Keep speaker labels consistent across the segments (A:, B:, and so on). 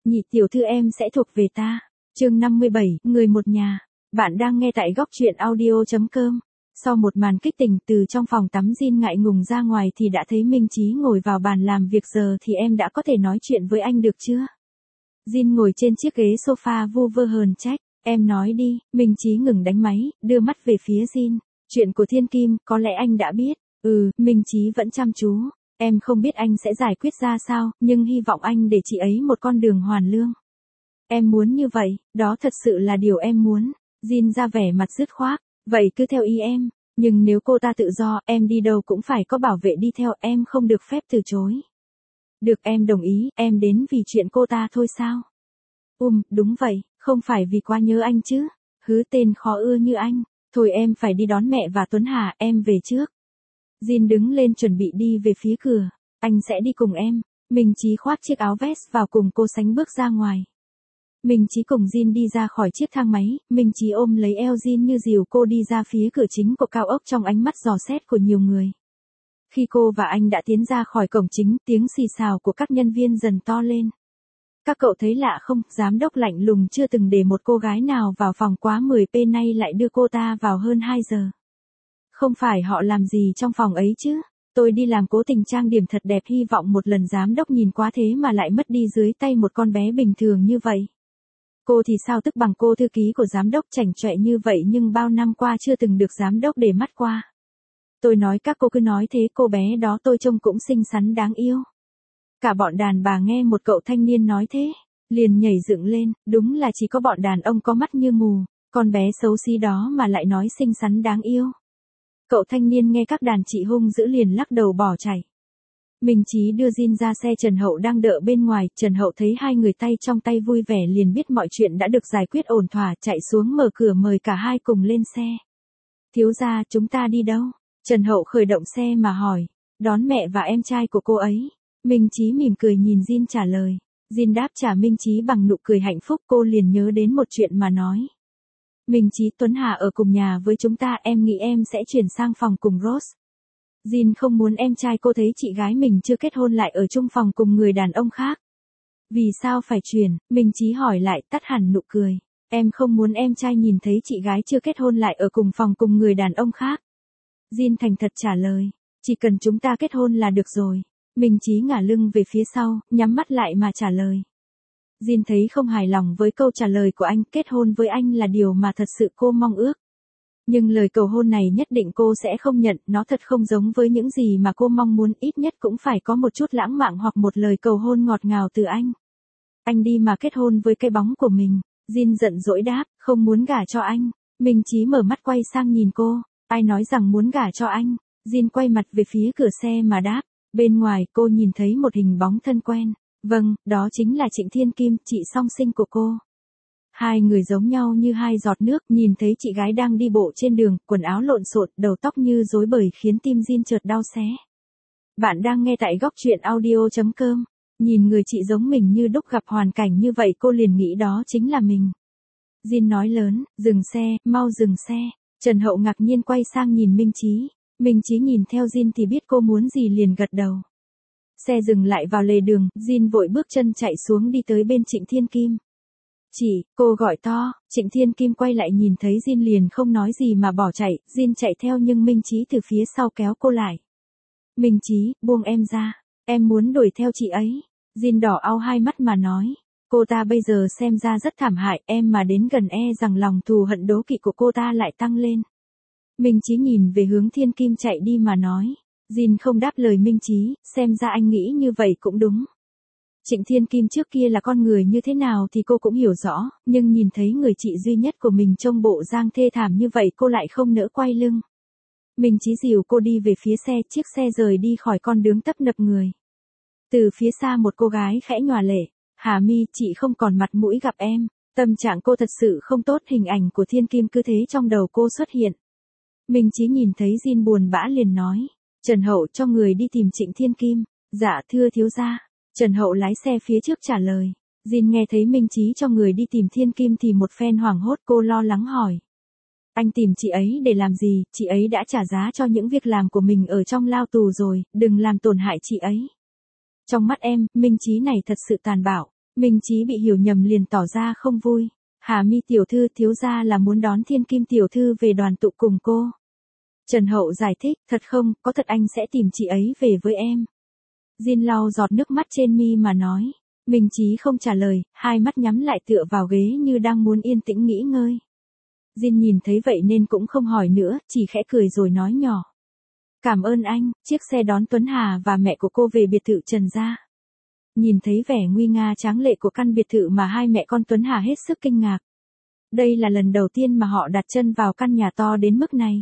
A: nhị tiểu thư em sẽ thuộc về ta. Chương 57, người một nhà. Bạn đang nghe tại góc truyện audio.com. Sau một màn kích tình từ trong phòng tắm Jin ngại ngùng ra ngoài thì đã thấy Minh Chí ngồi vào bàn làm việc. Giờ thì em đã có thể nói chuyện với anh được chưa? Jin ngồi trên chiếc ghế sofa vu vơ hờn trách. Em nói đi. Minh Chí ngừng đánh máy, đưa mắt về phía Jin. Chuyện của Thiên Kim, có lẽ anh đã biết. Minh Chí vẫn chăm chú. Em không biết anh sẽ giải quyết ra sao, nhưng hy vọng anh để chị ấy một con đường hoàn lương. Em muốn như vậy, đó thật sự là điều em muốn. Jin ra vẻ mặt dứt khoát. Vậy cứ theo ý em. Nhưng nếu cô ta tự do, em đi đâu cũng phải có bảo vệ đi theo, em không được phép từ chối. Được, em đồng ý, em đến vì chuyện cô ta thôi sao? Đúng vậy, không phải vì quá nhớ anh chứ. Hứ, tên khó ưa như anh. Thôi em phải đi đón mẹ và Tuấn Hà, em về trước. Jin đứng lên chuẩn bị đi về phía cửa. Anh sẽ đi cùng em. Minh Chí khoác chiếc áo vest vào cùng cô sánh bước ra ngoài. Minh Chí cùng Jin đi ra khỏi chiếc thang máy, Minh Chí ôm lấy eo Jin như dìu cô đi ra phía cửa chính của cao ốc trong ánh mắt dò xét của nhiều người. Khi cô và anh đã tiến ra khỏi cổng chính, tiếng xì xào của các nhân viên dần to lên. Các cậu thấy lạ không, giám đốc lạnh lùng chưa từng để một cô gái nào vào phòng quá 10p nay lại đưa cô ta vào hơn 2 giờ. Không phải họ làm gì trong phòng ấy chứ? Tôi đi làm cố tình trang điểm thật đẹp, hy vọng một lần giám đốc nhìn quá thế mà lại mất đi dưới tay một con bé bình thường như vậy. Cô thì sao, tức bằng cô thư ký của giám đốc chảnh chọe như vậy nhưng bao năm qua chưa từng được giám đốc để mắt qua. Tôi nói các cô cứ nói thế, cô bé đó tôi trông cũng xinh xắn đáng yêu. Cả bọn đàn bà nghe một cậu thanh niên nói thế, liền nhảy dựng lên, đúng là chỉ có bọn đàn ông có mắt như mù, con bé xấu xí đó mà lại nói xinh xắn đáng yêu. Cậu thanh niên nghe các đàn chị hung dữ liền lắc đầu bỏ chạy. Minh Chí đưa Jin ra xe, Trần Hậu đang đợi bên ngoài. Trần Hậu thấy hai người tay trong tay vui vẻ liền biết mọi chuyện đã được giải quyết ổn thỏa, chạy xuống mở cửa mời cả hai cùng lên xe. Thiếu gia, chúng ta đi đâu? Trần Hậu khởi động xe mà hỏi. Đón mẹ và em trai của cô ấy. Minh Chí mỉm cười nhìn Jin trả lời. Jin đáp trả Minh Chí bằng nụ cười hạnh phúc. Cô liền nhớ đến một chuyện mà nói. Minh Chí, Tuấn Hà ở cùng nhà với chúng ta, em nghĩ em sẽ chuyển sang phòng cùng Rose. Jin không muốn em trai cô thấy chị gái mình chưa kết hôn lại ở chung phòng cùng người đàn ông khác. Vì sao phải chuyển? Minh Chí hỏi lại, tắt hẳn nụ cười. Em không muốn em trai nhìn thấy chị gái chưa kết hôn lại ở cùng phòng cùng người đàn ông khác. Jin thành thật trả lời. Chỉ cần chúng ta kết hôn là được rồi. Minh Chí ngả lưng về phía sau, nhắm mắt lại mà trả lời. Jin thấy không hài lòng với câu trả lời của anh, kết hôn với anh là điều mà thật sự cô mong ước. Nhưng lời cầu hôn này nhất định cô sẽ không nhận, nó thật không giống với những gì mà cô mong muốn, ít nhất cũng phải có một chút lãng mạn hoặc một lời cầu hôn ngọt ngào từ anh. Anh đi mà kết hôn với cái bóng của mình. Jin giận dỗi đáp, không muốn gả cho anh. Minh Chí mở mắt quay sang nhìn cô, ai nói rằng muốn gả cho anh? Jin quay mặt về phía cửa xe mà đáp, bên ngoài cô nhìn thấy một hình bóng thân quen. Vâng, đó chính là Trịnh Thiên Kim, chị song sinh của cô. Hai người giống nhau như hai giọt nước, nhìn thấy chị gái đang đi bộ trên đường, quần áo lộn xộn, đầu tóc như rối bời khiến tim Jin chợt đau xé. Bạn đang nghe tại góc truyện audio.com. Nhìn người chị giống mình như đúc, gặp hoàn cảnh như vậy cô liền nghĩ đó chính là mình. Jin nói lớn, dừng xe, mau dừng xe. Trần Hậu ngạc nhiên quay sang nhìn Minh Chí. Minh Chí nhìn theo Jin thì biết cô muốn gì liền gật đầu. Xe dừng lại vào lề đường, Jin vội bước chân chạy xuống đi tới bên Trịnh Thiên Kim. Chị, cô gọi to. Trịnh Thiên Kim quay lại nhìn thấy Jin liền không nói gì mà bỏ chạy. Jin chạy theo nhưng Minh Chí từ phía sau kéo cô lại. Minh Chí, buông em ra. Em muốn đuổi theo chị ấy. Jin đỏ au hai mắt mà nói. Cô ta bây giờ xem ra rất thảm hại, em mà đến gần e rằng lòng thù hận đố kỵ của cô ta lại tăng lên. Minh Chí nhìn về hướng Thiên Kim chạy đi mà nói. Jin không đáp lời Minh Chí, xem ra anh nghĩ như vậy cũng đúng. Trịnh Thiên Kim trước kia là con người như thế nào thì cô cũng hiểu rõ, nhưng nhìn thấy người chị duy nhất của mình trông bộ dáng thê thảm như vậy cô lại không nỡ quay lưng. Minh Chí dìu cô đi về phía xe, chiếc xe rời đi khỏi con đường tấp nập người. Từ phía xa một cô gái khẽ nhòa lệ, Hà Mi, chị không còn mặt mũi gặp em. Tâm trạng cô thật sự không tốt, hình ảnh của Thiên Kim cứ thế trong đầu cô xuất hiện. Minh Chí nhìn thấy Jin buồn bã liền nói. Trần Hậu cho người đi tìm Trịnh Thiên Kim. Dạ thưa thiếu gia. Trần Hậu lái xe phía trước trả lời. Jin nghe thấy Minh Chí cho người đi tìm Thiên Kim thì một phen hoảng hốt, cô lo lắng hỏi. Anh tìm chị ấy để làm gì? Chị ấy đã trả giá cho những việc làm của mình ở trong lao tù rồi, đừng làm tổn hại chị ấy. Trong mắt em, Minh Chí này thật sự tàn bạo. Minh Chí bị hiểu nhầm liền tỏ ra không vui. Hà Mi tiểu thư, thiếu gia là muốn đón Thiên Kim tiểu thư về đoàn tụ cùng cô. Trần Hậu giải thích, thật không, có thật anh sẽ tìm chị ấy về với em. Jin lau giọt nước mắt trên mi mà nói. Minh Chí không trả lời, hai mắt nhắm lại tựa vào ghế như đang muốn yên tĩnh nghỉ ngơi. Jin nhìn thấy vậy nên cũng không hỏi nữa, chỉ khẽ cười rồi nói nhỏ. Cảm ơn anh, chiếc xe đón Tuấn Hà và mẹ của cô về biệt thự Trần gia. Nhìn thấy vẻ nguy nga tráng lệ của căn biệt thự mà hai mẹ con Tuấn Hà hết sức kinh ngạc. Đây là lần đầu tiên mà họ đặt chân vào căn nhà to đến mức này.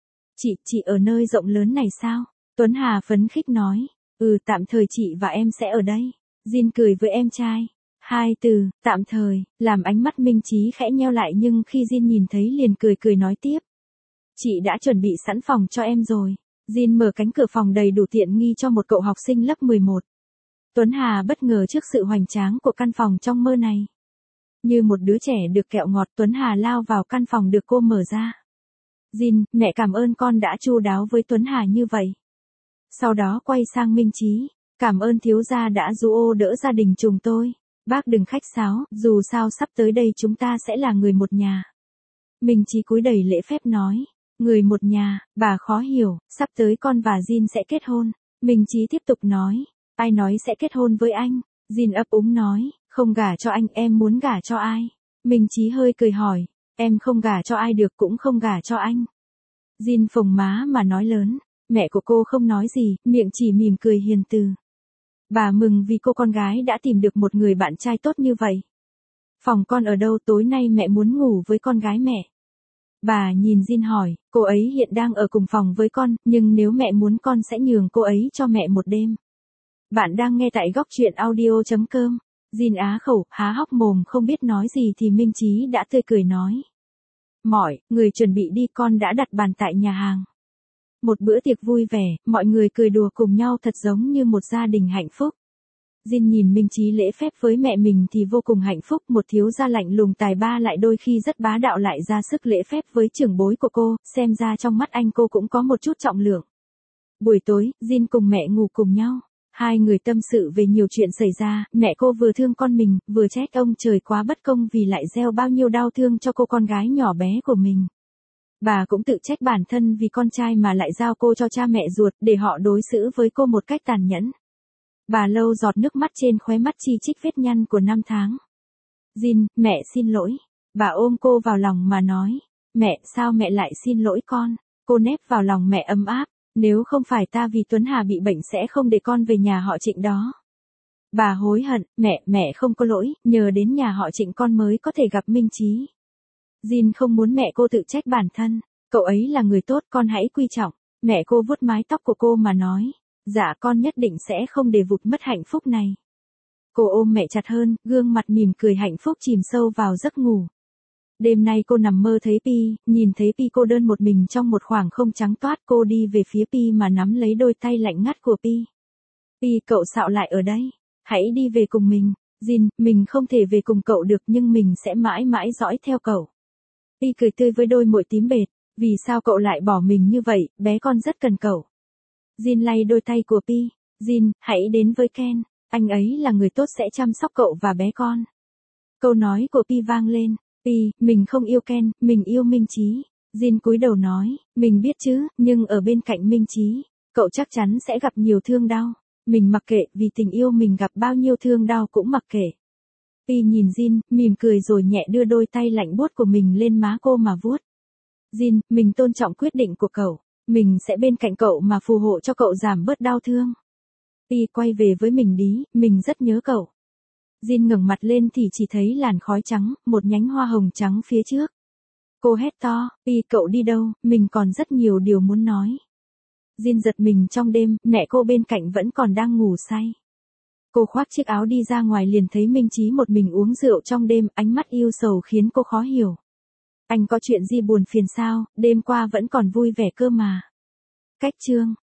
A: Chị ở nơi rộng lớn này sao? Tuấn Hà phấn khích nói. Tạm thời chị và em sẽ ở đây. Jin cười với em trai. Hai từ, tạm thời, làm ánh mắt Minh Chí khẽ nheo lại nhưng khi Jin nhìn thấy liền cười nói tiếp. Chị đã chuẩn bị sẵn phòng cho em rồi. Jin mở cánh cửa phòng đầy đủ tiện nghi cho một cậu học sinh lớp 11. Tuấn Hà bất ngờ trước sự hoành tráng của căn phòng trong mơ này. Như một đứa trẻ được kẹo ngọt, Tuấn Hà lao vào căn phòng được cô mở ra. Jin, mẹ cảm ơn con đã chu đáo với Tuấn Hà như vậy. Sau đó quay sang Minh Chí. Cảm ơn thiếu gia đã du ô đỡ gia đình chúng tôi. Bác đừng khách sáo, dù sao sắp tới đây chúng ta sẽ là người một nhà. Minh Chí cúi đầy lễ phép nói. Người một nhà, bà khó hiểu, sắp tới con và Jin sẽ kết hôn. Minh Chí tiếp tục nói. Ai nói sẽ kết hôn với anh? Jin ấp úng nói. Không gả cho anh, em muốn gả cho ai? Minh Chí hơi cười hỏi. Em không gả cho ai được cũng không gả cho anh. Jin phồng má mà nói lớn. Mẹ của cô không nói gì, miệng chỉ mỉm cười hiền từ. Bà mừng vì cô con gái đã tìm được một người bạn trai tốt như vậy. Phòng con ở đâu, tối nay mẹ muốn ngủ với con gái mẹ. Bà nhìn Jin hỏi, cô ấy hiện đang ở cùng phòng với con, nhưng nếu mẹ muốn con sẽ nhường cô ấy cho mẹ một đêm. Bạn đang nghe tại góc truyện audio.com. Jin á khẩu, há hốc mồm không biết nói gì thì Minh Chí đã tươi cười nói. Mọi người chuẩn bị đi, con đã đặt bàn tại nhà hàng. Một bữa tiệc vui vẻ, mọi người cười đùa cùng nhau thật giống như một gia đình hạnh phúc. Jin nhìn Minh Chí lễ phép với mẹ mình thì vô cùng hạnh phúc, một thiếu gia lạnh lùng tài ba lại đôi khi rất bá đạo lại ra sức lễ phép với trưởng bối của cô, xem ra trong mắt anh cô cũng có một chút trọng lượng. Buổi tối, Jin cùng mẹ ngủ cùng nhau. Hai người tâm sự về nhiều chuyện xảy ra, mẹ cô vừa thương con mình, vừa trách ông trời quá bất công vì lại gieo bao nhiêu đau thương cho cô con gái nhỏ bé của mình. Bà cũng tự trách bản thân vì con trai mà lại giao cô cho cha mẹ ruột để họ đối xử với cô một cách tàn nhẫn. Bà lau giọt nước mắt trên khóe mắt chi chít vết nhăn của năm tháng. Jin, mẹ xin lỗi. Bà ôm cô vào lòng mà nói. Mẹ, sao mẹ lại xin lỗi con? Cô nép vào lòng mẹ ấm áp. Nếu không phải ta vì Tuấn Hà bị bệnh sẽ không để con về nhà họ Trịnh đó. Bà hối hận, mẹ không có lỗi, nhờ đến nhà họ Trịnh con mới có thể gặp Minh Chí. Jin không muốn mẹ cô tự trách bản thân, cậu ấy là người tốt, con hãy quy trọng. Mẹ cô vuốt mái tóc của cô mà nói, dạ con nhất định sẽ không để vụt mất hạnh phúc này. Cô ôm mẹ chặt hơn, gương mặt mỉm cười hạnh phúc chìm sâu vào giấc ngủ. Đêm nay cô nằm mơ thấy Pi, nhìn thấy Pi cô đơn một mình trong một khoảng không trắng toát, cô đi về phía Pi mà nắm lấy đôi tay lạnh ngắt của Pi. Pi, cậu xạo lại ở đây, hãy đi về cùng mình. Jin, mình không thể về cùng cậu được nhưng mình sẽ mãi mãi dõi theo cậu. Pi cười tươi với đôi môi tím bệt, vì sao cậu lại bỏ mình như vậy, bé con rất cần cậu. Jin lay đôi tay của Pi. Jin, hãy đến với Ken, anh ấy là người tốt sẽ chăm sóc cậu và bé con. Câu nói của Pi vang lên. Pi, mình không yêu Ken, mình yêu Minh Chí. Jin cúi đầu nói, mình biết chứ, nhưng ở bên cạnh Minh Chí, cậu chắc chắn sẽ gặp nhiều thương đau. Mình mặc kệ, vì tình yêu mình gặp bao nhiêu thương đau cũng mặc kệ. Pi nhìn Jin, mỉm cười rồi nhẹ đưa đôi tay lạnh buốt của mình lên má cô mà vuốt. Jin, mình tôn trọng quyết định của cậu. Mình sẽ bên cạnh cậu mà phù hộ cho cậu giảm bớt đau thương. Pi quay về với mình đi, mình rất nhớ cậu. Jin ngẩng mặt lên thì chỉ thấy làn khói trắng, một nhánh hoa hồng trắng phía trước. Cô hét to, Pi cậu đi đâu, mình còn rất nhiều điều muốn nói. Jin giật mình trong đêm, mẹ cô bên cạnh vẫn còn đang ngủ say. Cô khoác chiếc áo đi ra ngoài liền thấy Minh Chí một mình uống rượu trong đêm, ánh mắt yêu sầu khiến cô khó hiểu. Anh có chuyện gì buồn phiền sao, đêm qua vẫn còn vui vẻ cơ mà. Cách chương